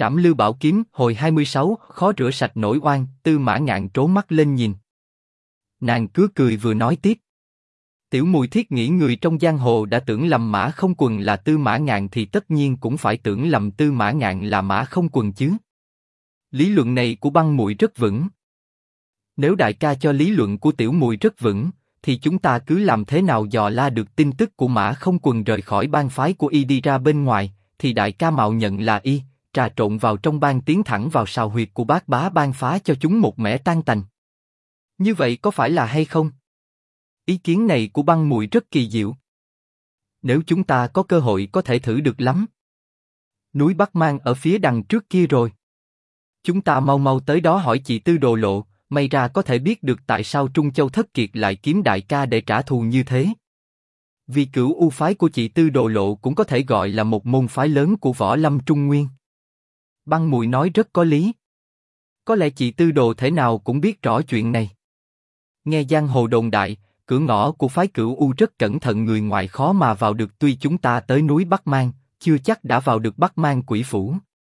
Trảm Lưu Bảo Kiếm hồi 26, khó rửa sạch nỗi oan. Tư Mã Ngạn trố mắt lên nhìn. Nàng cứ cười vừa nói tiếp. Tiểu Mùi thiết nghĩ người trong giang hồ đã tưởng lầm Mã Không Quần là Tư Mã Ngạn thì tất nhiên cũng phải tưởng lầm Tư Mã Ngạn là Mã Không Quần chứ. Lý luận này của Băng Mùi rất vững. Nếu đại ca cho lý luận của Tiểu Mùi rất vững, thì chúng ta cứ làm thế nào dò la được tin tức của Mã Không Quần rời khỏi bang phái của y đi ra bên ngoài, thì đại ca mạo nhận là y, trà trộn vào trong bang tiến thẳng vào sào huyệt của Bát Bá bang phá cho chúng một mẻ tan tành. Như vậy có phải là hay không? Ý kiến này của Băng Mùi rất kỳ diệu. Nếu chúng ta có cơ hội có thể thử được lắm. Núi Bắc Mang ở phía đằng trước kia rồi. Chúng ta mau mau tới đó hỏi chị Tư Đồ Lộ, may ra có thể biết được tại sao Trung Châu Thất Kiệt lại kiếm đại ca để trả thù như thế. Vì Cửu U phái của chị Tư Đồ Lộ cũng có thể gọi là một môn phái lớn của võ lâm Trung Nguyên. Băng Mùi nói rất có lý. Có lẽ chị Tư Đồ thể nào cũng biết rõ chuyện này. Nghe giang hồ đồn đại, cửa ngõ của phái Cửu U rất cẩn thận, người ngoài khó mà vào được. Tuy chúng ta tới núi Bắc Mang, chưa chắc đã vào được Bắc Mang Quỷ Phủ.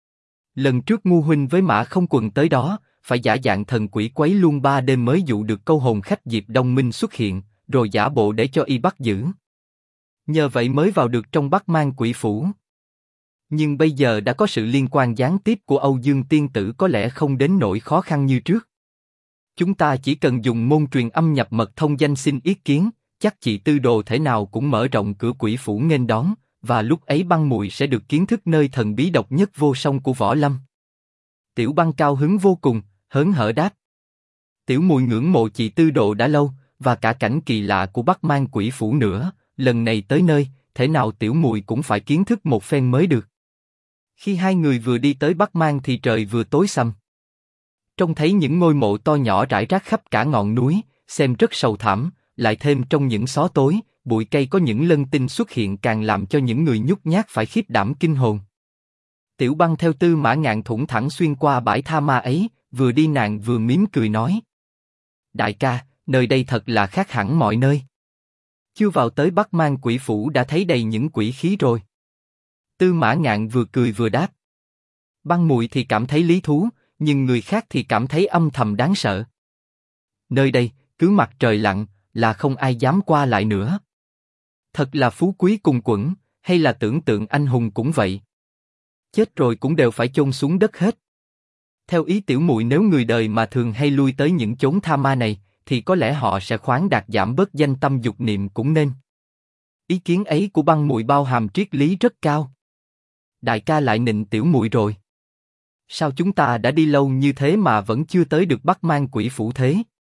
Lần trước Ngu huynh với Mã Không Quần tới đó, phải giả dạng thần quỷ quấy luôn 3 đêm mới dụ được câu hồn khách Diệp Đông Minh xuất hiện, rồi giả bộ để cho y bắt giữ. Nhờ vậy mới vào được trong Bắc Mang Quỷ Phủ. Nhưng bây giờ đã có sự liên quan gián tiếp của Âu Dương Tiên Tử, có lẽ không đến nỗi khó khăn như trước. Chúng ta chỉ cần dùng môn truyền âm nhập mật thông danh xin ý kiến, chắc chị Tư Đồ thể nào cũng mở rộng cửa Quỷ Phủ nghênh đón, và lúc ấy Băng Mùi sẽ được kiến thức nơi thần bí độc nhất vô song của võ lâm. Tiểu Băng cao hứng vô cùng, hớn hở đáp. Tiểu Mùi ngưỡng mộ chị Tư Đồ đã lâu, và cả cảnh kỳ lạ của Bắc Mang Quỷ Phủ nữa, lần này tới nơi, thể nào Tiểu Mùi cũng phải kiến thức một phen mới được. Khi hai người vừa đi tới Bắc Mang thì trời vừa tối sầm. Trông thấy những ngôi mộ to nhỏ rải rác khắp cả ngọn núi, xem rất sầu thảm, lại thêm trong những xó tối, bụi cây có những lân tinh xuất hiện càng làm cho những người nhút nhát phải khiếp đảm kinh hồn. Tiểu Băng theo Tư Mã Ngạn thủng thẳng xuyên qua bãi tha ma ấy, vừa đi nàng vừa mím cười nói. Đại ca, nơi đây thật là khác hẳn mọi nơi. Chưa vào tới Bắc Mang Quỷ Phủ đã thấy đầy những quỷ khí rồi. Tư Mã Ngạn vừa cười vừa đáp. Băng Mùi thì cảm thấy lý thú, nhưng người khác thì cảm thấy âm thầm đáng sợ. Nơi đây, cứ mặt trời lặn, là không ai dám qua lại nữa. Thật là phú quý cùng quẫn, hay là tưởng tượng anh hùng cũng vậy. Chết rồi cũng đều phải chôn xuống đất hết. Theo ý Tiểu Mùi, nếu người đời mà thường hay lui tới những chốn tha ma này, thì có lẽ họ sẽ khoáng đạt giảm bớt danh tâm dục niệm cũng nên. Ý kiến ấy của Băng Mùi bao hàm triết lý rất cao. Đại ca lại nịnh Tiểu Mùi rồi. Sao chúng ta đã đi lâu như thế mà vẫn chưa tới được Bắc Mang Quỷ Phủ thế?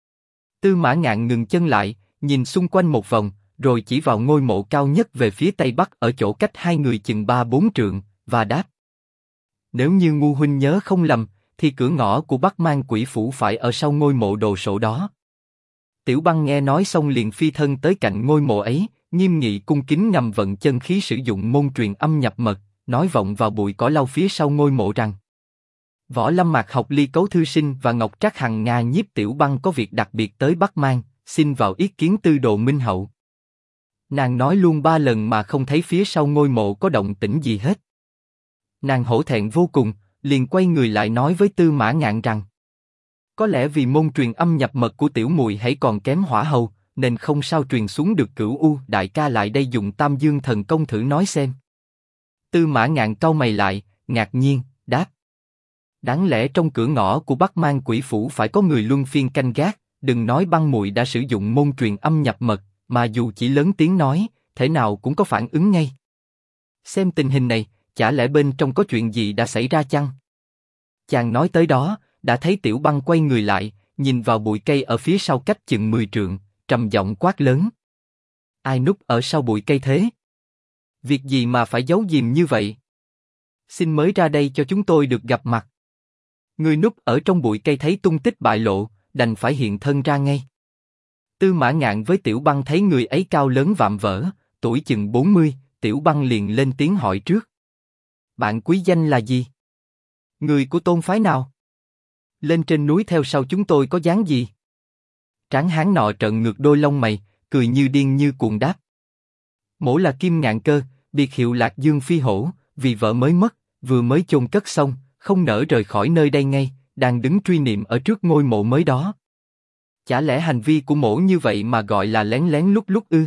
Tư Mã Ngạn ngừng chân lại, nhìn xung quanh một vòng, rồi chỉ vào ngôi mộ cao nhất về phía tây bắc ở chỗ cách hai người chừng 3-4 trượng, và đáp. Nếu như Ngu huynh nhớ không lầm, thì cửa ngõ của Bắc Mang Quỷ Phủ phải ở sau ngôi mộ đồ sộ đó. Tiểu Băng nghe nói xong liền phi thân tới cạnh ngôi mộ ấy, nghiêm nghị cung kính ngầm vận chân khí sử dụng môn truyền âm nhập mật, nói vọng vào bụi cỏ lau phía sau ngôi mộ rằng. Võ Lâm Mạc Học Ly Cấu Thư Sinh và Ngọc Trác Hằng Nga Nhiếp Tiểu Băng có việc đặc biệt tới Bắc Mang, xin vào ý kiến Tư Đồ Minh Hậu. Nàng nói luôn 3 lần mà không thấy phía sau ngôi mộ có động tĩnh gì hết. Nàng hổ thẹn vô cùng, liền quay người lại nói với Tư Mã Ngạn rằng. Có lẽ vì môn truyền âm nhập mật của Tiểu Mùi hãy còn kém Hỏa Hầu, nên không sao truyền xuống được Cửu U. Đại ca lại đây dùng Tam Dương Thần Công thử nói xem. Tư Mã Ngạn cau mày lại, ngạc nhiên, đáp. Đáng lẽ trong cửa ngõ của Bắc Mang Quỷ Phủ phải có người luân phiên canh gác, đừng nói Băng Mùi đã sử dụng môn truyền âm nhập mật, mà dù chỉ lớn tiếng nói, thể nào cũng có phản ứng ngay. Xem tình hình này, chả lẽ bên trong có chuyện gì đã xảy ra chăng? Chàng nói tới đó, đã thấy Tiểu Băng quay người lại, nhìn vào bụi cây ở phía sau cách chừng 10 trượng, trầm giọng quát lớn. Ai núp ở sau bụi cây thế? Việc gì mà phải giấu giếm như vậy? Xin mới ra đây cho chúng tôi được gặp mặt. Người núp ở trong bụi cây thấy tung tích bại lộ, đành phải hiện thân ra ngay. Tư Mã Ngạn với Tiểu Băng thấy người ấy cao lớn vạm vỡ, tuổi chừng 40, Tiểu Băng liền lên tiếng hỏi trước. Bạn quý danh là gì? Người của tôn phái nào? Lên trên núi theo sau chúng tôi có dáng gì? Tráng hán nọ trợn ngược đôi lông mày, cười như điên như cuồng đáp. Mỗ là Kim Ngạn Cơ, biệt hiệu Lạc Dương Phi Hổ, vì vợ mới mất, vừa mới chôn cất xong, không nỡ rời khỏi nơi đây ngay, đang đứng truy niệm ở trước ngôi mộ mới đó. Chả lẽ hành vi của mỗ như vậy mà gọi là lén lén lút lút ư?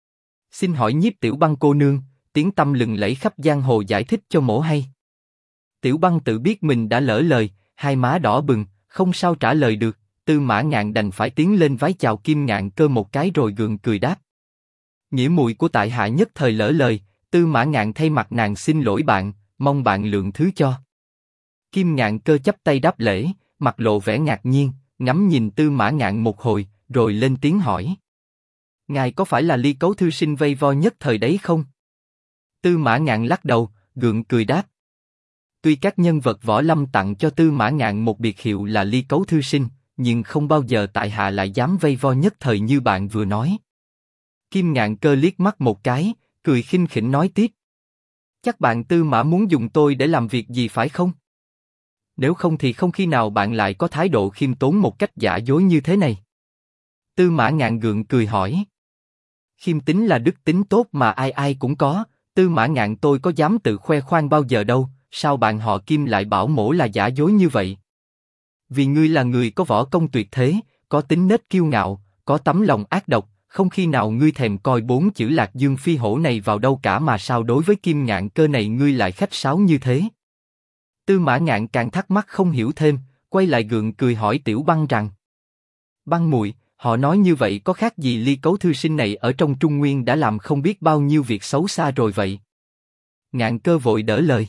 Xin hỏi Nhiếp Tiểu Băng cô nương, tiếng tăm lừng lẫy khắp giang hồ giải thích cho mỗ hay. Tiểu Băng tự biết mình đã lỡ lời, hai má đỏ bừng, không sao trả lời được. Tư Mã Ngạn đành phải tiến lên vái chào Kim Ngạn Cơ một cái rồi gượng cười đáp. Nghĩa muội của tại hạ nhất thời lỡ lời, Tư Mã Ngạn thay mặt nàng xin lỗi bạn, mong bạn lượng thứ cho. Kim Ngạn Cơ chắp tay đáp lễ, mặt lộ vẻ ngạc nhiên, ngắm nhìn Tư Mã Ngạn một hồi, rồi lên tiếng hỏi. Ngài có phải là Ly Cấu thư sinh vây vo nhất thời đấy không? Tư Mã Ngạn lắc đầu, gượng cười đáp. Tuy các nhân vật võ lâm tặng cho Tư Mã Ngạn một biệt hiệu là Ly Cấu thư sinh, nhưng không bao giờ tại hạ lại dám vây vo nhất thời như bạn vừa nói. Kim Ngạn Cơ liếc mắt một cái, cười khinh khỉnh nói tiếp. Chắc bạn Tư Mã muốn dùng tôi để làm việc gì phải không? Nếu không thì không khi nào bạn lại có thái độ khiêm tốn một cách giả dối như thế này. Tư Mã Ngạn gượng cười hỏi. Khiêm tính là đức tính tốt mà ai ai cũng có, Tư Mã Ngạn tôi có dám tự khoe khoang bao giờ đâu, sao bạn họ Kim lại bảo mỗ là giả dối như vậy? Vì ngươi là người có võ công tuyệt thế, có tính nết kiêu ngạo, có tấm lòng ác độc, không khi nào ngươi thèm coi bốn chữ Lạc Dương Phi hổ này vào đâu cả mà sao đối với Kim Ngạn Cơ này ngươi lại khách sáo như thế? Tư Mã Ngạn càng thắc mắc không hiểu thêm, quay lại gượng cười hỏi Tiểu Băng rằng. Băng muội, họ nói như vậy có khác gì Ly Cấu thư sinh này ở trong Trung Nguyên đã làm không biết bao nhiêu việc xấu xa rồi vậy? Ngạn Cơ vội đỡ lời.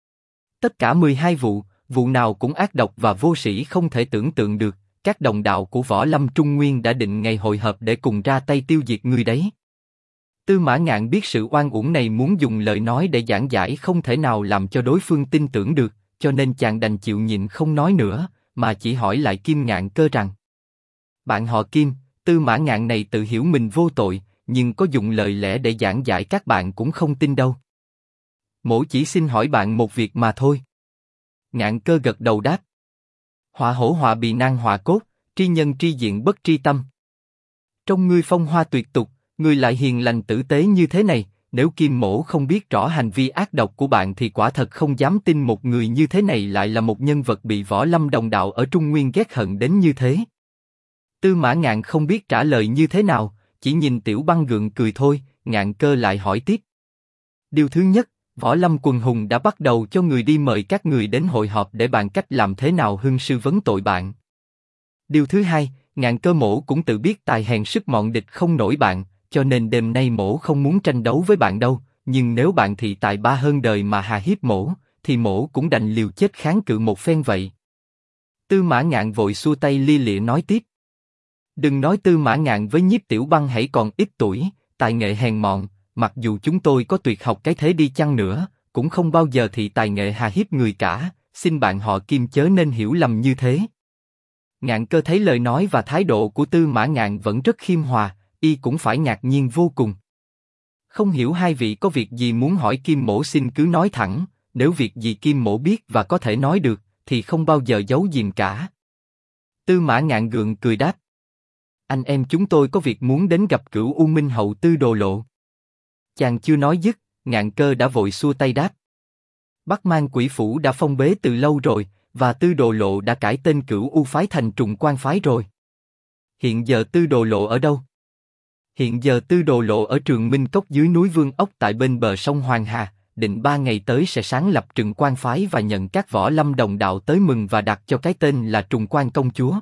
Tất cả 12 vụ, vụ nào cũng ác độc và vô sĩ không thể tưởng tượng được, các đồng đạo của võ lâm Trung Nguyên đã định ngày hội hợp để cùng ra tay tiêu diệt người đấy. Tư Mã Ngạn biết sự oan uổng này muốn dùng lời nói để giảng giải không thể nào làm cho đối phương tin tưởng được, cho nên chàng đành chịu nhịn không nói nữa, mà chỉ hỏi lại Kim Ngạn Cơ rằng. Bạn họ Kim, Tư Mã Ngạn này tự hiểu mình vô tội, nhưng có dùng lời lẽ để giảng giải các bạn cũng không tin đâu. Mỗ chỉ xin hỏi bạn một việc mà thôi. Ngạn Cơ gật đầu đáp. Họa hổ họa bì nan họa cốt, tri nhân tri diện bất tri tâm. Trong ngươi phong hoa tuyệt tục, ngươi lại hiền lành tử tế như thế này, nếu Kim mỗ không biết rõ hành vi ác độc của bạn thì quả thật không dám tin một người như thế này lại là một nhân vật bị võ lâm đồng đạo ở Trung Nguyên ghét hận đến như thế. Tư Mã Ngạn không biết trả lời như thế nào, chỉ nhìn Tiểu Băng gượng cười thôi. Ngạn Cơ lại hỏi tiếp. Điều thứ nhất, võ lâm quần hùng đã bắt đầu cho người đi mời các người đến hội họp để bàn cách làm thế nào hưng sư vấn tội bạn. Điều thứ hai, Ngạn Cơ mỗ cũng tự biết tài hèn sức mọn địch không nổi bạn, cho nên đêm nay mỗ không muốn tranh đấu với bạn đâu, nhưng nếu bạn thị tài ba hơn đời mà hà hiếp mỗ, thì mỗ cũng đành liều chết kháng cự một phen vậy. Tư Mã Ngạn vội xua tay lia lịa nói tiếp. Đừng nói Tư Mã Ngạn với Nhiếp Tiểu Băng hãy còn ít tuổi, tài nghệ hèn mọn, mặc dù chúng tôi có tuyệt học cái thế đi chăng nữa, cũng không bao giờ thị tài nghệ hà hiếp người cả, xin bạn họ Kim chớ nên hiểu lầm như thế. Ngạn Cơ thấy lời nói và thái độ của Tư Mã Ngạn vẫn rất khiêm hòa, y cũng phải ngạc nhiên vô cùng. Không hiểu hai vị có việc gì muốn hỏi Kim mỗ xin cứ nói thẳng, nếu việc gì Kim mỗ biết và có thể nói được, thì không bao giờ giấu giếm cả. Tư Mã Ngạn gượng cười đáp. Anh em chúng tôi có việc muốn đến gặp Cửu U Minh hậu Tư Đồ Lộ. Chàng chưa nói dứt, Ngạn Cơ đã vội xua tay đáp. Bắc Mang Quỷ Phủ đã phong bế từ lâu rồi, và Tư Đồ Lộ đã cải tên Cửu U phái thành Trùng Quan phái rồi. Hiện giờ Tư Đồ Lộ ở đâu? Hiện giờ Tư Đồ Lộ ở Trường Minh Cốc dưới núi Vương Ốc tại bên bờ sông Hoàng Hà, định 3 ngày tới sẽ sáng lập Trùng Quan phái và nhận các võ lâm đồng đạo tới mừng và đặt cho cái tên là Trùng Quan công chúa.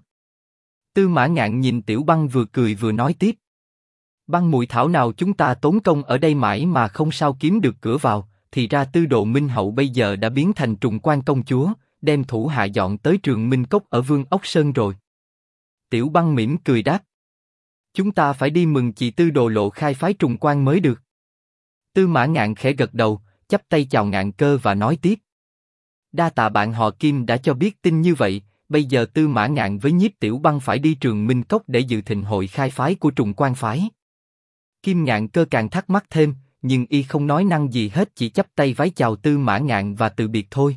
Tư Mã Ngạn nhìn Tiểu Băng vừa cười vừa nói tiếp. Băng muội thảo nào chúng ta tốn công ở đây mãi mà không sao kiếm được cửa vào, thì ra Tư Đồ Minh hậu bây giờ đã biến thành Trùng Quan công chúa, đem thủ hạ dọn tới Trường Minh Cốc ở Vương Ốc Sơn rồi. Tiểu Băng mỉm cười đáp. Chúng ta phải đi mừng chị Tư Đồ Lộ khai phái Trùng Quan mới được. Tư Mã Ngạn khẽ gật đầu, chắp tay chào Ngạn Cơ và nói tiếp. Đa tạ bạn họ Kim đã cho biết tin như vậy, bây giờ Tư Mã Ngạn với Nhiếp Tiểu Băng phải đi Trường Minh Cốc để dự thịnh hội khai phái của Trùng Quan phái. Kim Ngạn Cơ càng thắc mắc thêm, nhưng y không nói năng gì hết, chỉ chắp tay vái chào Tư Mã Ngạn và từ biệt thôi.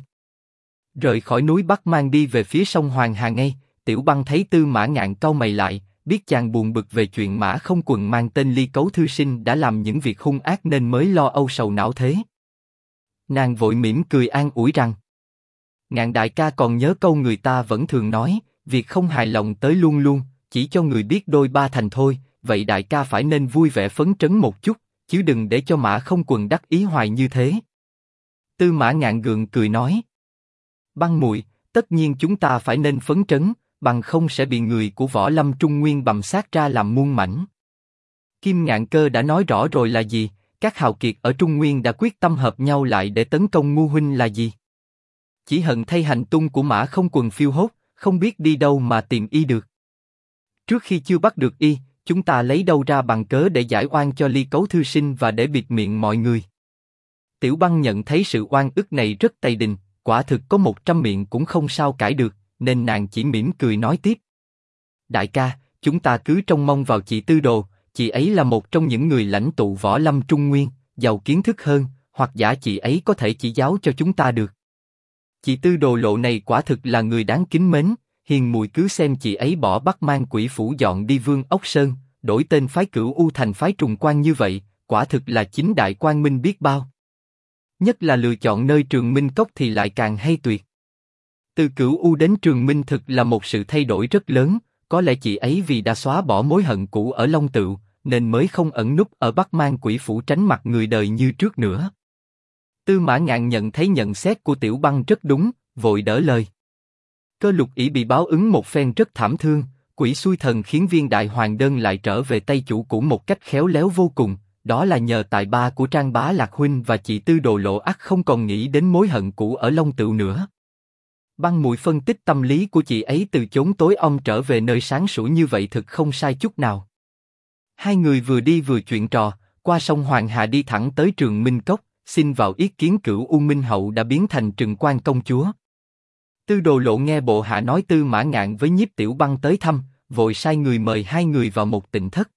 Rời khỏi núi Bắc Mang đi về phía sông Hoàng Hà ngay, Tiểu Băng thấy Tư Mã Ngạn cau mày lại, biết chàng buồn bực về chuyện Mã Không Quần mang tên Ly Cấu thư sinh đã làm những việc hung ác nên mới lo âu sầu não thế. Nàng vội mỉm cười an ủi rằng, Ngạn đại ca còn nhớ câu người ta vẫn thường nói, việc không hài lòng tới luôn luôn, chỉ cho người biết đôi ba thành thôi, vậy đại ca phải nên vui vẻ phấn chấn một chút, chứ đừng để cho Mã Không Quần đắc ý hoài như thế. Tư Mã Ngạn gượng cười nói. Băng muội, tất nhiên chúng ta phải nên phấn chấn, bằng không sẽ bị người của Võ Lâm Trung Nguyên bầm sát ra làm muôn mảnh. Kim Ngạn Cơ đã nói rõ rồi là gì, các hào kiệt ở Trung Nguyên đã quyết tâm hợp nhau lại để tấn công Ngu huynh là gì? Chỉ hận thay hành tung của Mã Không Quần phiêu hốt, không biết đi đâu mà tìm y được. Trước khi chưa bắt được y, chúng ta lấy đâu ra bằng cớ để giải oan cho Ly Cấu thư sinh và để bịt miệng mọi người. Tiểu Băng nhận thấy sự oan ức này rất tày đình, quả thực có 100 miệng cũng không sao cãi được, nên nàng chỉ mỉm cười nói tiếp. Đại ca, chúng ta cứ trông mong vào chị Tư Đồ, chị ấy là một trong những người lãnh tụ Võ Lâm Trung Nguyên, giàu kiến thức hơn, hoặc giả chị ấy có thể chỉ giáo cho chúng ta được. Chị Tư Đồ Lộ này quả thực là người đáng kính mến, hiền muội cứ xem chị ấy bỏ Bắc Mang Quỷ Phủ dọn đi Vương Ốc Sơn, đổi tên phái Cửu U thành phái Trùng Quan như vậy, quả thực là chính đại quang minh biết bao. Nhất là lựa chọn nơi Trường Minh Cốc thì lại càng hay tuyệt. Từ Cửu U đến Trường Minh thực là một sự thay đổi rất lớn, có lẽ chị ấy vì đã xóa bỏ mối hận cũ ở Long Tựu, nên mới không ẩn núp ở Bắc Mang Quỷ Phủ tránh mặt người đời như trước nữa. Tư Mã Ngạn nhận thấy nhận xét của Tiểu Băng rất đúng, vội đỡ lời. Cơ Lục Ỷ bị báo ứng một phen rất thảm thương, quỷ xui thần khiến Viên Đại Hoàng Đơn lại trở về tay chủ cũ một cách khéo léo vô cùng, đó là nhờ tài ba của Trang Bá Lạc huynh và chị Tư Đồ Lộ ắt không còn nghĩ đến mối hận cũ ở Long Tựu nữa. Băng muội phân tích tâm lý của chị ấy từ chốn tối om trở về nơi sáng sủa như vậy thực không sai chút nào. Hai người vừa đi vừa chuyện trò, qua sông Hoàng Hà đi thẳng tới Trường Minh Cốc, xin vào yết kiến Cửu U Minh Hậu đã biến thành Trừng Quan công chúa. Tư Đồ Lộ nghe bộ hạ nói Tư Mã Ngạn với Nhiếp Tiểu Băng tới thăm, vội sai người mời hai người vào một tịnh thất.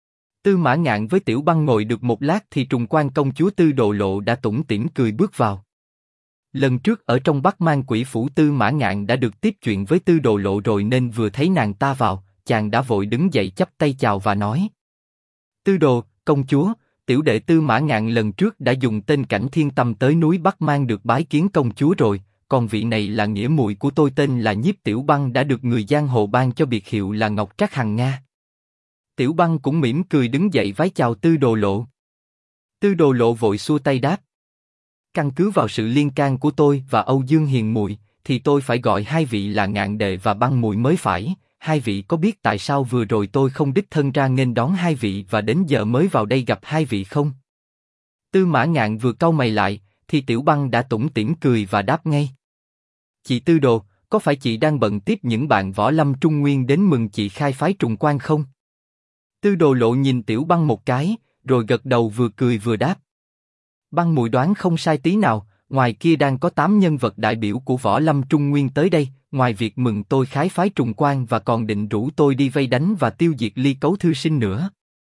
Tư Mã Ngạn với Tiểu Băng ngồi được một lát thì Trùng Quan công chúa Tư Đồ Lộ đã tủm tỉm cười bước vào. Lần trước ở trong Bắc Mang Quỷ Phủ Tư Mã Ngạn đã được tiếp chuyện với Tư Đồ Lộ rồi nên vừa thấy nàng ta vào, chàng đã vội đứng dậy chắp tay chào và nói: Tư Đồ, công chúa, tiểu đệ Tư Mã Ngạn lần trước đã dùng tên Cảnh Thiên Tâm tới núi Bắc Mang được bái kiến công chúa rồi, còn vị này là nghĩa muội của tôi tên là Nhiếp Tiểu Băng đã được người giang hồ ban cho biệt hiệu là Ngọc Trác Hằng Nga. Tiểu Băng cũng mỉm cười đứng dậy vái chào Tư Đồ Lộ. Tư Đồ Lộ vội xua tay đáp: Căn cứ vào sự liên can của tôi và Âu Dương Hiền muội, thì tôi phải gọi hai vị là Ngạn đệ và Băng muội mới phải. Hai vị có biết tại sao vừa rồi tôi không đích thân ra nghênh đón hai vị và đến giờ mới vào đây gặp hai vị không? Tư Mã Ngạn vừa cau mày lại, thì Tiểu Băng đã tủm tỉm cười và đáp ngay: Chị Tư Đồ, có phải chị đang bận tiếp những bạn Võ Lâm Trung Nguyên đến mừng chị khai phái Trùng Quan không? Tư Đồ Lộ nhìn Tiểu Băng một cái, rồi gật đầu vừa cười vừa đáp: Băng muội đoán không sai tí nào, ngoài kia đang có 8 nhân vật đại biểu của Võ Lâm Trung Nguyên tới đây, ngoài việc mừng tôi khái phái Trùng Quan và còn định rủ tôi đi vây đánh và tiêu diệt Ly Cấu thư sinh nữa.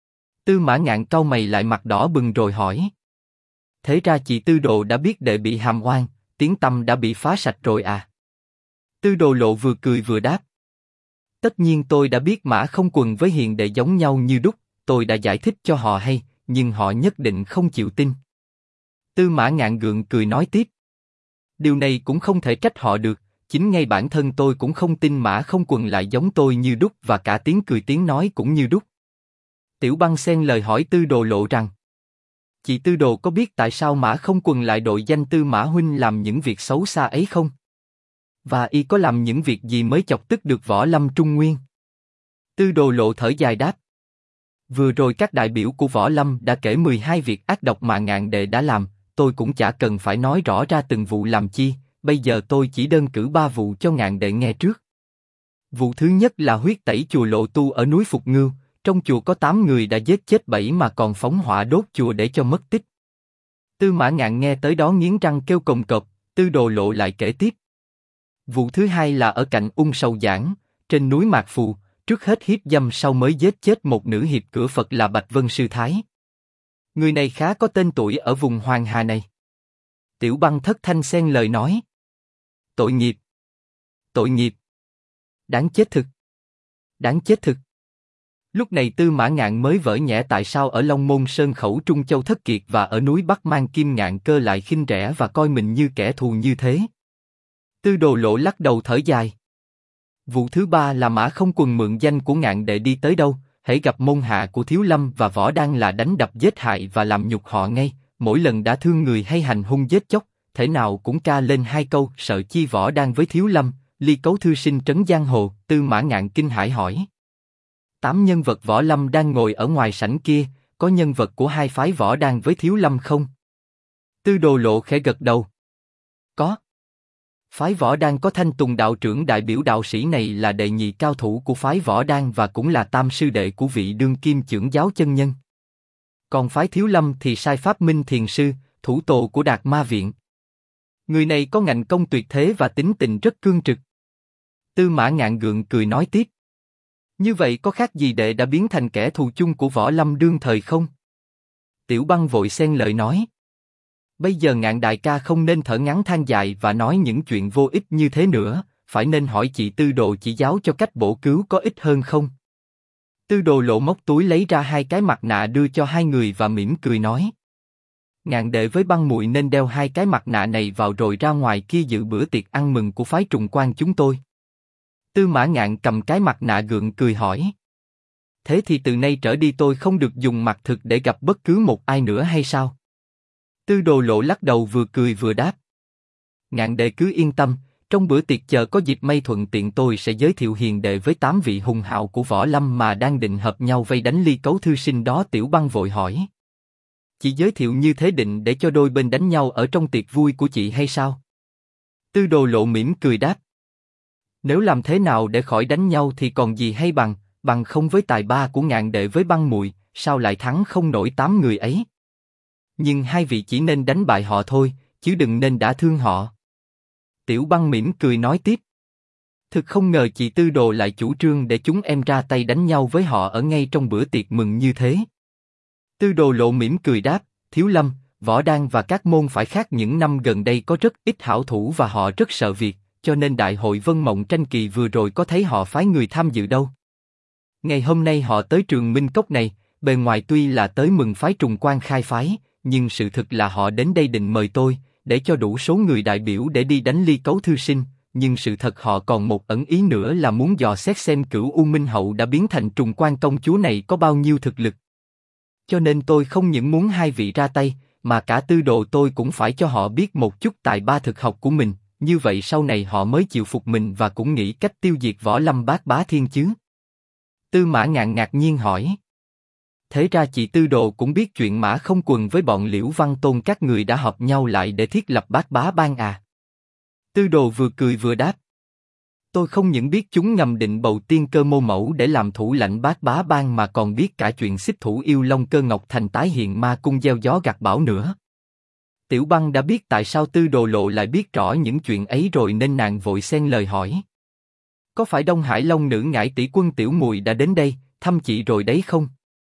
Tư Mã Ngạn cau mày lại mặt đỏ bừng rồi hỏi: Thế ra chị Tư Đồ đã biết đệ bị hàm oan, tiếng tăm đã bị phá sạch rồi à? Tư Đồ Lộ vừa cười vừa đáp: Tất nhiên tôi đã biết Mã Không Quần với Hiền đệ giống nhau như đúc, tôi đã giải thích cho họ hay, nhưng họ nhất định không chịu tin. Tư Mã Ngạn gượng cười nói tiếp: Điều này cũng không thể trách họ được, chính ngay bản thân tôi cũng không tin Mã Không Quần lại giống tôi như đúc và cả tiếng cười tiếng nói cũng như đúc. Tiểu Băng xen lời hỏi Tư Đồ Lộ rằng: Chị Tư Đồ có biết tại sao Mã Không Quần lại đội danh Tư Mã huynh làm những việc xấu xa ấy không? Và y có làm những việc gì mới chọc tức được Võ Lâm Trung Nguyên? Tư Đồ Lộ thở dài đáp: Vừa rồi các đại biểu của Võ Lâm đã kể 12 việc ác độc mà Ngạn đệ đã làm, tôi cũng chả cần phải nói rõ ra từng vụ làm chi, bây giờ tôi chỉ đơn cử 3 vụ cho Ngạn đệ nghe trước. Vụ thứ nhất là huyết tẩy chùa Lộ Tu ở núi Phục Ngưu, trong chùa có 8 người đã giết chết 7 mà còn phóng hỏa đốt chùa để cho mất tích. Tư Mã Ngạn nghe tới đó nghiến răng kêu cồm cộp, Tư Đồ Lộ lại kể tiếp. Vụ thứ hai là ở cạnh Ung Sầu Giảng, trên núi Mạc Phù, trước hết hiếp dâm sau mới giết chết một nữ hiệp cửa Phật là Bạch Vân Sư Thái. Người này khá có tên tuổi ở vùng Hoàng Hà này. Tiểu Băng thất thanh xen lời nói: Tội nghiệp! Tội nghiệp! Đáng chết thực! Đáng chết thực! Lúc này Tư Mã Ngạn mới vỡ nhẽ tại sao ở Long Môn Sơn khẩu Trung Châu thất kiệt và ở núi Bắc Mang Kim Ngạn Cơ lại khinh rẻ và coi mình như kẻ thù như thế. Tư Đồ Lộ lắc đầu thở dài. Vụ thứ ba là Mã Không Quần mượn danh của Ngạn Đệ đi tới đâu, hễ gặp môn hạ của Thiếu Lâm và Võ Đăng là đánh đập giết hại và làm nhục họ ngay, mỗi lần đã thương người hay hành hung giết chóc, thể nào cũng ca lên hai câu sợ chi Võ Đăng với Thiếu Lâm, ly cấu thư sinh trấn giang hồ. Tư Mã Ngạn kinh hãi hỏi. 8 nhân vật Võ Lâm đang ngồi ở ngoài sảnh kia, có nhân vật của hai phái Võ Đăng với Thiếu Lâm không? Tư Đồ Lộ khẽ gật đầu. Có. Phái Võ Đăng có Thanh Tùng đạo trưởng đại biểu đạo sĩ này là đệ nhị cao thủ của phái Võ Đăng và cũng là tam sư đệ của vị đương kim trưởng giáo chân nhân. Còn phái Thiếu Lâm thì sai Pháp Minh Thiền sư, thủ tọa của Đạt Ma Viện. Người này có ngạnh công tuyệt thế và tính tình rất cương trực. Tư Mã Ngạn gượng cười nói tiếp. Như vậy có khác gì đệ đã biến thành kẻ thù chung của Võ Lâm đương thời không? Tiểu Băng vội xen lời nói. Bây giờ Ngạn đại ca không nên thở ngắn than dài và nói những chuyện vô ích như thế nữa, phải nên hỏi chị Tư Đồ chỉ giáo cho cách bổ cứu có ích hơn không? Tư Đồ Lộ móc túi lấy ra hai cái mặt nạ đưa cho hai người và mỉm cười nói. Ngạn đệ với Băng muội nên đeo hai cái mặt nạ này vào rồi ra ngoài kia dự bữa tiệc ăn mừng của phái Trùng Quan chúng tôi. Tư Mã Ngạn cầm cái mặt nạ gượng cười hỏi. Thế thì từ nay trở đi tôi không được dùng mặt thực để gặp bất cứ một ai nữa hay sao? Tư Đồ Lộ lắc đầu vừa cười vừa đáp. Ngạn đệ cứ yên tâm, trong bữa tiệc chờ có dịp may thuận tiện tôi sẽ giới thiệu hiền đệ với 8 vị hùng hạo của Võ Lâm mà đang định hợp nhau vây đánh ly cấu thư sinh đó. Tiểu Băng vội hỏi. Chị giới thiệu như thế định để cho đôi bên đánh nhau ở trong tiệc vui của chị hay sao? Tư Đồ Lộ mỉm cười đáp. Nếu làm thế nào để khỏi đánh nhau thì còn gì hay bằng không với tài ba của Ngạn đệ với Băng muội, sao lại thắng không nổi 8 người ấy? Nhưng hai vị chỉ nên đánh bại họ thôi, chứ đừng nên đả thương họ. Tiểu Băng mỉm cười nói tiếp. Thực không ngờ chị Tư Đồ lại chủ trương để chúng em ra tay đánh nhau với họ ở ngay trong bữa tiệc mừng như thế. Tư Đồ Lộ mỉm cười đáp, Thiếu Lâm, Võ Đăng và các môn phái khác những năm gần đây có rất ít hảo thủ và họ rất sợ việc, cho nên đại hội Vân Mộng Tranh Kỳ vừa rồi có thấy họ phái người tham dự đâu. Ngày hôm nay họ tới Trường Minh Cốc này, bề ngoài tuy là tới mừng phái Trùng Quan khai phái, nhưng sự thực là họ đến đây định mời tôi, để cho đủ số người đại biểu để đi đánh ly cấu thư sinh, nhưng sự thật họ còn một ẩn ý nữa là muốn dò xét xem Cửu U Minh Hậu đã biến thành Trùng Quan công chúa này có bao nhiêu thực lực. Cho nên tôi không những muốn hai vị ra tay, mà cả Tư Đồ tôi cũng phải cho họ biết một chút tài ba thực học của mình, như vậy sau này họ mới chịu phục mình và cũng nghĩ cách tiêu diệt Võ Lâm Bát Bá Thiên chứ. Tư Mã Ngạn ngạc nhiên hỏi. Thế ra chị Tư Đồ cũng biết chuyện Mã Không Quần với bọn Liễu Văn Tôn các người đã họp nhau lại để thiết lập Bát Bá Bang à? Tư Đồ vừa cười vừa đáp. Tôi không những biết chúng ngầm định bầu Tiên Cơ Mô Mẫu để làm thủ lãnh Bát Bá Bang mà còn biết cả chuyện xích thủ yêu Long Cơ Ngọc Thành tái hiện ma cung gieo gió gặt bão nữa. Tiểu Băng đã biết tại sao Tư Đồ Lộ lại biết rõ những chuyện ấy rồi nên nàng vội xen lời hỏi. Có phải Đông Hải Long nữ ngải tỷ quân Tiểu Mùi đã đến đây, thăm chị rồi đấy không?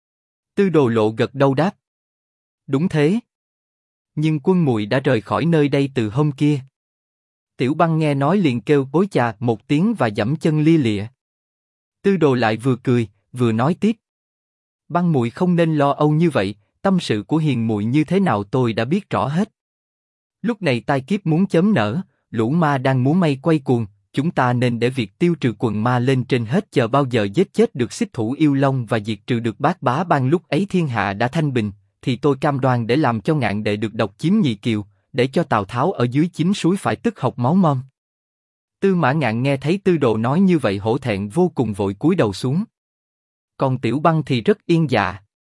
Tư Đồ Lộ gật đầu đáp. Đúng thế. Nhưng quân Mùi đã rời khỏi nơi đây từ hôm kia. Tiểu Băng nghe nói liền kêu ối chà một tiếng và giẫm chân lia lịa. Tư Đồ lại vừa cười, vừa nói tiếp. Băng Mùi không nên lo âu như vậy, tâm sự của hiền muội như thế nào tôi đã biết rõ hết. Lúc này tai kiếp muốn chớm nở, lũ ma đang múa may quay cuồng, chúng ta nên để việc tiêu trừ quần ma lên trên hết, chờ bao giờ giết chết được xích thủ yêu long và diệt trừ được Bát Bá Bang lúc ấy thiên hạ đã thanh bình, thì tôi cam đoan để làm cho Ngạn đệ được độc chiếm nhị kiều, để cho Tào Tháo ở dưới chính suối phải tức học máu mom. Tư Mã Ngạn nghe thấy Tư Đồ nói như vậy hổ thẹn vô cùng vội cúi đầu xuống. Còn Tiểu Băng thì rất yên dạ.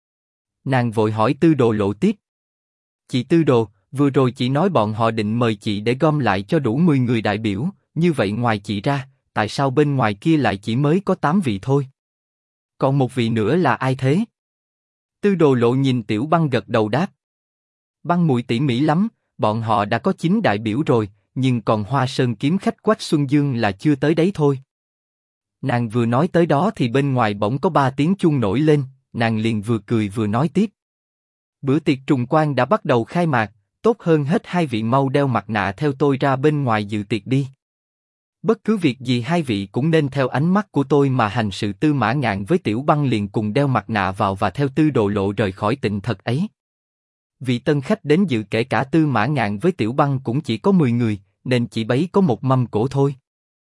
Nàng vội hỏi Tư Đồ Lộ tiếp. Chị Tư Đồ, vừa rồi chị nói bọn họ định mời chị để gom lại cho đủ 10 người đại biểu, như vậy ngoài chị ra, tại sao bên ngoài kia lại chỉ mới có 8 vị thôi? Còn một vị nữa là ai thế? Tư Đồ Lộ nhìn Tiểu Băng gật đầu đáp. Băng muội tỉ mỉ lắm, bọn họ đã có 9 đại biểu rồi, nhưng còn Hoa Sơn kiếm khách Quách Xuân Dương là chưa tới đấy thôi. Nàng vừa nói tới đó thì bên ngoài bỗng có 3 tiếng chuông nổi lên, nàng liền vừa cười vừa nói tiếp. Bữa tiệc Trùng Quan đã bắt đầu khai mạc, tốt hơn hết hai vị mau đeo mặt nạ theo tôi ra bên ngoài dự tiệc đi. Bất cứ việc gì hai vị cũng nên theo ánh mắt của tôi mà hành sự. Tư Mã Ngạn với Tiểu Băng liền cùng đeo mặt nạ vào và theo Tư Đồ Lộ rời khỏi Tịnh Thật ấy. Vị tân khách đến dự kể cả Tư Mã Ngạn với Tiểu Băng cũng chỉ có 10 người, nên chỉ bấy có một mâm cỗ thôi.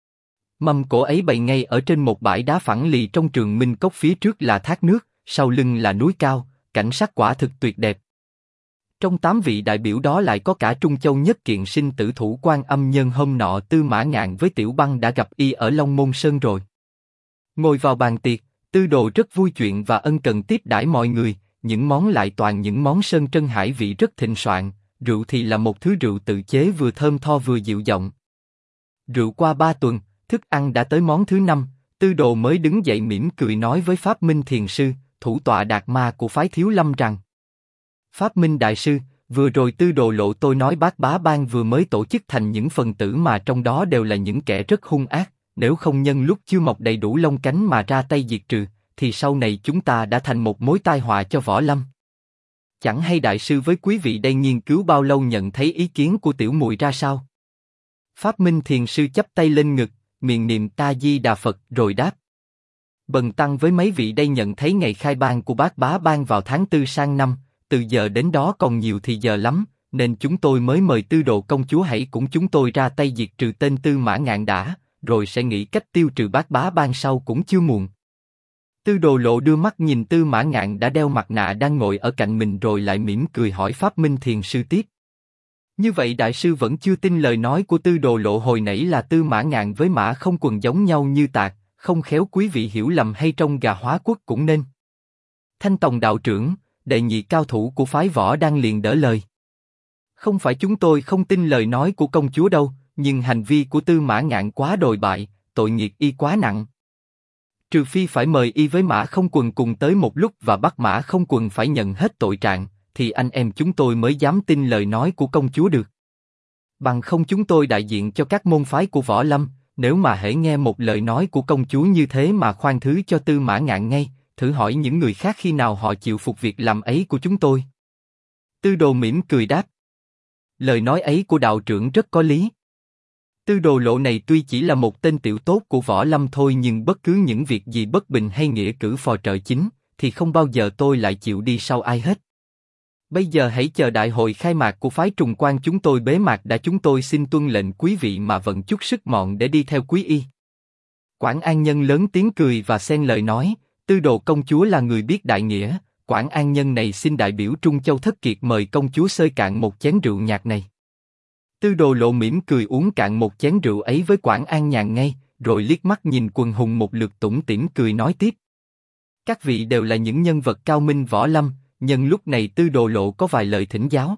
Mâm cỗ ấy bày ngay ở trên một bãi đá phẳng lì trong Trường Minh Cốc, phía trước là thác nước, sau lưng là núi cao, cảnh sắc quả thực tuyệt đẹp. Trong 8 vị đại biểu đó lại có cả Trung Châu nhất kiện sinh tử thủ Quan Âm nhân hôm nọ Tư Mã Ngạn với Tiểu Băng đã gặp y ở Long Môn Sơn rồi. Ngồi vào bàn tiệc, Tư Đồ rất vui chuyện và ân cần tiếp đãi mọi người, những món lại toàn những món sơn trân hải vị rất thịnh soạn, rượu thì là một thứ rượu tự chế vừa thơm tho vừa dịu giọng. Rượu qua 3 tuần, thức ăn đã tới món thứ 5, Tư Đồ mới đứng dậy mỉm cười nói với Pháp Minh Thiền Sư, thủ tọa Đạt Ma của phái Thiếu Lâm rằng: Pháp Minh Đại Sư, vừa rồi Tư Đồ lộ tôi nói Bát Bá Bang vừa mới tổ chức thành những phần tử mà trong đó đều là những kẻ rất hung ác, nếu không nhân lúc chưa mọc đầy đủ lông cánh mà ra tay diệt trừ, thì sau này chúng ta đã thành một mối tai họa cho Võ Lâm. Chẳng hay Đại Sư với quý vị đây nghiên cứu bao lâu nhận thấy ý kiến của tiểu muội ra sao? Pháp Minh Thiền Sư chắp tay lên ngực, miệng niệm Ta Di Đà Phật rồi đáp: Bần tăng với mấy vị đây nhận thấy ngày khai ban của Bát Bá Bang vào tháng 4 sang năm, từ giờ đến đó còn nhiều thì giờ lắm, nên chúng tôi mới mời Tư Đồ công chúa hãy cùng chúng tôi ra tay diệt trừ tên Tư Mã Ngạn đã, rồi sẽ nghĩ cách tiêu trừ Bát Bá Bang sau cũng chưa muộn. Tư Đồ lộ đưa mắt nhìn Tư Mã Ngạn đã đeo mặt nạ đang ngồi ở cạnh mình rồi lại mỉm cười hỏi Pháp Minh Thiền Sư tiếp: Như vậy Đại Sư vẫn chưa tin lời nói của Tư Đồ lộ hồi nãy là Tư Mã Ngạn với Mã Không Quần giống nhau như tạc, không khéo quý vị hiểu lầm hay trông gà hóa quốc cũng nên. Thanh Tòng đạo trưởng, đệ nhị cao thủ của phái Võ đang liền đỡ lời: Không phải chúng tôi không tin lời nói của công chúa đâu, nhưng hành vi của Tư Mã Ngạn quá đồi bại, tội nghiệt y quá nặng. Trừ phi phải mời y với Mã Không Quần cùng tới một lúc và bắt Mã Không Quần phải nhận hết tội trạng, thì anh em chúng tôi mới dám tin lời nói của công chúa được. Bằng không chúng tôi đại diện cho các môn phái của Võ Lâm, nếu mà hễ nghe một lời nói của công chúa như thế mà khoan thứ cho Tư Mã Ngạn ngay, thử hỏi những người khác khi nào họ chịu phục việc làm ấy của chúng tôi. Tư Đồ mỉm cười đáp: Lời nói ấy của đạo trưởng rất có lý. Tư Đồ lộ này tuy chỉ là một tên tiểu tốt của Võ Lâm thôi, nhưng bất cứ những việc gì bất bình hay nghĩa cử phò trợ chính, thì không bao giờ tôi lại chịu đi sau ai hết. Bây giờ hãy chờ đại hội khai mạc của phái Trùng Quan chúng tôi bế mạc đã, chúng tôi xin tuân lệnh quý vị mà vận chút sức mọn để đi theo quý y. Quảng An Nhân lớn tiếng cười và xen lời nói: Tư Đồ công chúa là người biết đại nghĩa, Quảng An Nhân này xin đại biểu Trung Châu Thất Kiệt mời công chúa xơi cạn một chén rượu nhạt này. Tư Đồ lộ mỉm cười uống cạn một chén rượu ấy với Quảng An Nhàn ngay, rồi liếc mắt nhìn quần hùng một lượt tủm tỉm cười nói tiếp: Các vị đều là những nhân vật cao minh Võ Lâm, nhân lúc này Tư Đồ lộ có vài lời thỉnh giáo.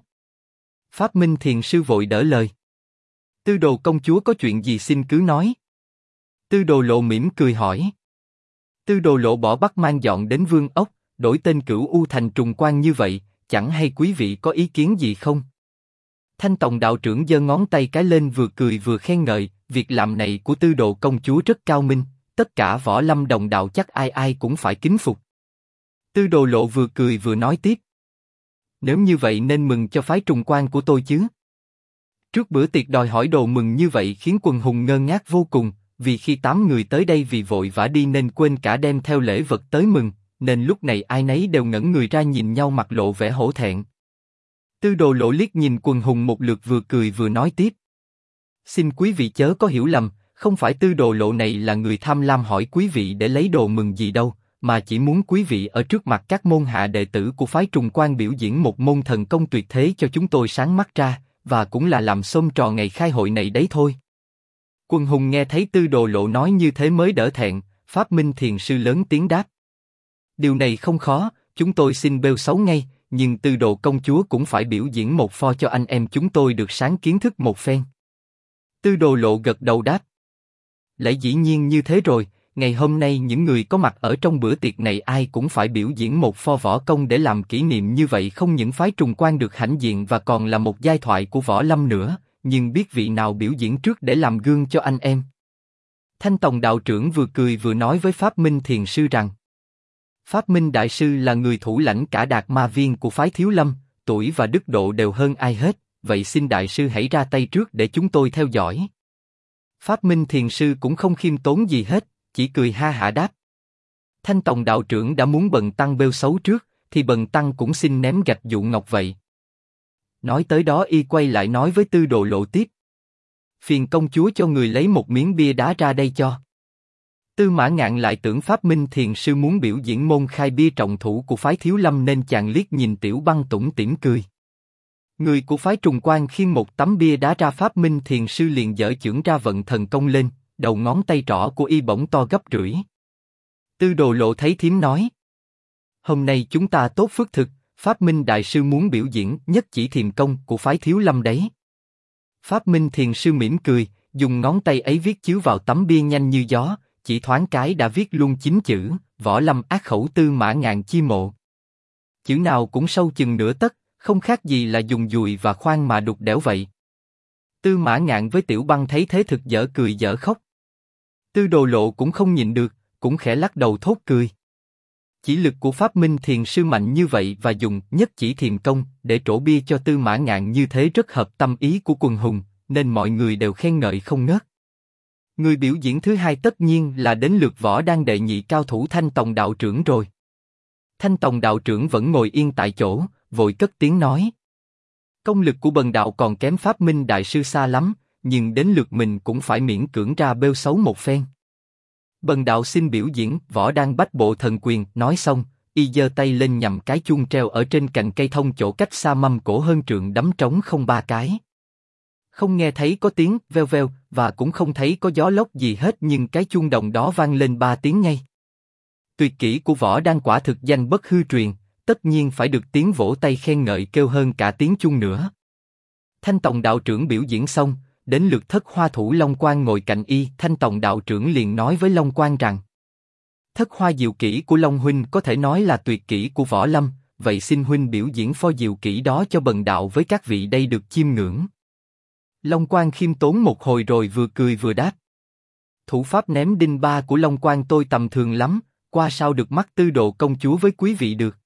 Pháp Minh Thiền Sư vội đỡ lời: Tư Đồ công chúa có chuyện gì xin cứ nói. Tư Đồ lộ mỉm cười hỏi. Tư Đồ lộ bỏ Bắc mang dọn đến Vương Ốc, đổi tên Cửu U thành Trùng Quan như vậy, chẳng hay quý vị có ý kiến gì không? Thanh Tòng đạo trưởng giơ ngón tay cái lên vừa cười vừa khen ngợi, việc làm này của Tư Đồ công chúa rất cao minh, tất cả Võ Lâm đồng đạo chắc ai ai cũng phải kính phục. Tư Đồ lộ vừa cười vừa nói tiếp: Nếu như vậy nên mừng cho phái Trùng Quan của tôi chứ. Trước bữa tiệc đòi hỏi đồ mừng như vậy khiến quần hùng ngơ ngác vô cùng, vì khi 8 người tới đây vì vội vã đi nên quên cả đem theo lễ vật tới mừng, nên lúc này ai nấy đều ngẩn người ra nhìn nhau mặt lộ vẻ hổ thẹn. Tư Đồ lộ liếc nhìn quần hùng một lượt vừa cười vừa nói tiếp: Xin quý vị chớ có hiểu lầm, không phải Tư Đồ lộ này là người tham lam hỏi quý vị để lấy đồ mừng gì đâu, mà chỉ muốn quý vị ở trước mặt các môn hạ đệ tử của phái Trùng Quan biểu diễn một môn thần công tuyệt thế cho chúng tôi sáng mắt ra, và cũng là làm xôm trò ngày khai hội này đấy thôi. Quần hùng nghe thấy Tư Đồ lộ nói như thế mới đỡ thẹn. Pháp Minh Thiền Sư lớn tiếng đáp: Điều này không khó, chúng tôi xin bêu xấu ngay, nhưng Tư Đồ công chúa cũng phải biểu diễn một pho cho anh em chúng tôi được sáng kiến thức một phen. Tư Đồ lộ gật đầu đáp: Lẽ dĩ nhiên như thế rồi, ngày hôm nay những người có mặt ở trong bữa tiệc này ai cũng phải biểu diễn một pho võ công để làm kỷ niệm, như vậy không những phái Trùng Quan được hãnh diện và còn là một giai thoại của Võ Lâm nữa, nhưng biết vị nào biểu diễn trước để làm gương cho anh em. Thanh Tòng đạo trưởng vừa cười vừa nói với Pháp Minh Thiền Sư rằng: Pháp Minh Đại Sư là người thủ lãnh cả Đạt Ma Viên của phái Thiếu Lâm, tuổi và đức độ đều hơn ai hết, vậy xin Đại Sư hãy ra tay trước để chúng tôi theo dõi. Pháp Minh Thiền Sư cũng không khiêm tốn gì hết, chỉ cười ha hả đáp: Thanh Tòng đạo trưởng đã muốn bần tăng bêu xấu trước, thì bần tăng cũng xin ném gạch dụ ngọc vậy. Nói tới đó y quay lại nói với Tư Đồ lộ tiếp: phiền công chúa cho người lấy một miếng bia đá ra đây cho. Tư Mã Ngạn lại tưởng Pháp Minh Thiền sư muốn biểu diễn môn khai bia trọng thủ của phái Thiếu Lâm nên chàng liếc nhìn Tiểu Băng tủm tỉm cười. Người của phái Trùng Quan khiêng một tấm bia đá ra, Pháp Minh Thiền sư liền giở chưởng ra vận thần công lên, đầu ngón tay trỏ của y bỗng to gấp rưỡi. Tư Đồ Lộ thấy thím nói: hôm nay chúng ta tốt phước thực, Pháp Minh đại sư muốn biểu diễn nhất chỉ thiềm công của phái Thiếu Lâm đấy. Pháp Minh Thiền sư mỉm cười, dùng ngón tay ấy viết chiếu vào tấm bia nhanh như gió, chỉ thoáng cái đã viết luôn 9 chữ: Võ Lâm ác khẩu Tư Mã Ngạn chi mộ. Chữ nào cũng sâu chừng nửa tấc, không khác gì là dùng dùi và khoan mà đục đẽo vậy. Tư Mã Ngạn với Tiểu Băng thấy thế thực dở cười dở khóc. Tư Đồ Lộ cũng không nhịn được, cũng khẽ lắc đầu thốt cười. Chỉ lực của Pháp Minh Thiền sư mạnh như vậy và dùng nhất chỉ thiềm công để trổ bia cho Tư Mã Ngạn như thế rất hợp tâm ý của quần hùng, nên mọi người đều khen ngợi không ngớt. Người biểu diễn thứ hai tất nhiên là đến lượt Võ Đan đệ nhị cao thủ Thanh Tòng đạo trưởng rồi. Thanh Tòng đạo trưởng vẫn ngồi yên tại chỗ, vội cất tiếng nói: công lực của bần đạo còn kém Pháp Minh đại sư xa lắm, nhưng đến lượt mình cũng phải miễn cưỡng ra bêu xấu một phen. Bần đạo xin biểu diễn Võ Đan bách bộ thần quyền. Nói xong, y giơ tay lên nhằm cái chuông treo ở trên cành cây thông chỗ cách xa mâm cổ hơn trượng đấm trống không 3 cái. Không nghe thấy có tiếng veo veo và cũng không thấy có gió lốc gì hết, nhưng cái chuông đồng đó vang lên 3 tiếng ngay. Tuyệt kỹ của Võ Đan quả thực danh bất hư truyền, tất nhiên phải được tiếng vỗ tay khen ngợi kêu hơn cả tiếng chuông nữa. Thanh Tòng đạo trưởng biểu diễn xong, đến lượt Thất Hoa thủ Long Quang ngồi cạnh y. Thanh Tòng đạo trưởng liền nói với Long Quang rằng: Thất Hoa diệu kỹ của Long huynh có thể nói là tuyệt kỹ của võ lâm, vậy xin huynh biểu diễn pho diệu kỹ đó cho bần đạo với các vị đây được chiêm ngưỡng. Long Quang khiêm tốn một hồi rồi vừa cười vừa đáp: thủ pháp ném đinh ba của Long Quang tôi tầm thường lắm, qua sao được mắt Tư Đồ công chúa với quý vị được.